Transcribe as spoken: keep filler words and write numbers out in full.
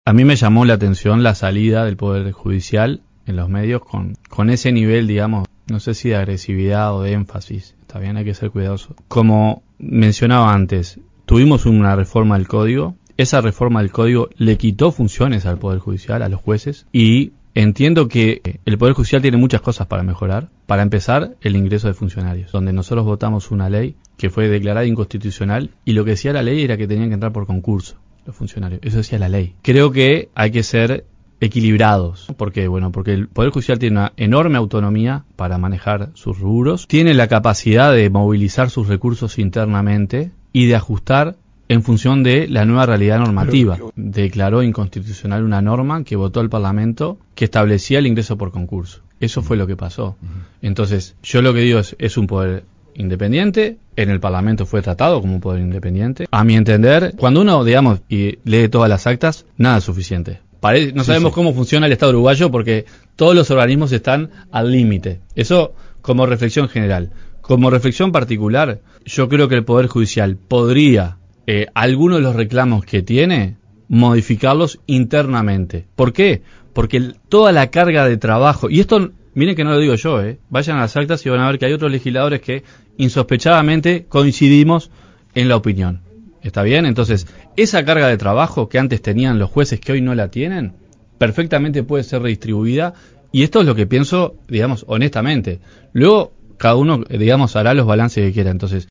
A mí me llamó la atención la salida del Poder Judicial en los medios con, con ese nivel, digamos, no sé si de agresividad o de énfasis. Está bien, hay que ser cuidadoso. Como mencionaba antes, tuvimos una reforma del Código. Esa reforma del Código le quitó funciones al Poder Judicial, a los jueces, y entiendo que el Poder Judicial tiene muchas cosas para mejorar. Para empezar, el ingreso de funcionarios, donde nosotros votamos una ley que fue declarada inconstitucional, y lo que decía la ley era que tenían que entrar por concurso los funcionarios. Eso decía la ley. Creo que hay que ser equilibrados. ¿Por qué? Bueno, porque el Poder Judicial tiene una enorme autonomía para manejar sus rubros, tiene la capacidad de movilizar sus recursos internamente y de ajustar en función de la nueva realidad normativa. Declaró inconstitucional una norma que votó el Parlamento que establecía el ingreso por concurso. Eso fue lo que pasó. Entonces, yo lo que digo es, es un poder independiente, en el Parlamento fue tratado como un poder independiente. A mi entender, cuando uno, digamos, y lee todas las actas, nada es suficiente. Parece, no sabemos sí, sí. cómo funciona el Estado uruguayo porque todos los organismos están al límite. Eso como reflexión general. Como reflexión particular, yo creo que el Poder Judicial podría, eh, algunos de los reclamos que tiene, modificarlos internamente. ¿Por qué? Porque el, toda la carga de trabajo, y esto, miren que no lo digo yo, eh, vayan a las actas y van a ver que hay otros legisladores que insospechadamente coincidimos en la opinión. ¿Está bien? Entonces, esa carga de trabajo que antes tenían los jueces que hoy no la tienen, perfectamente puede ser redistribuida, y esto es lo que pienso, digamos, honestamente. Luego, cada uno, digamos, hará los balances que quiera. Entonces,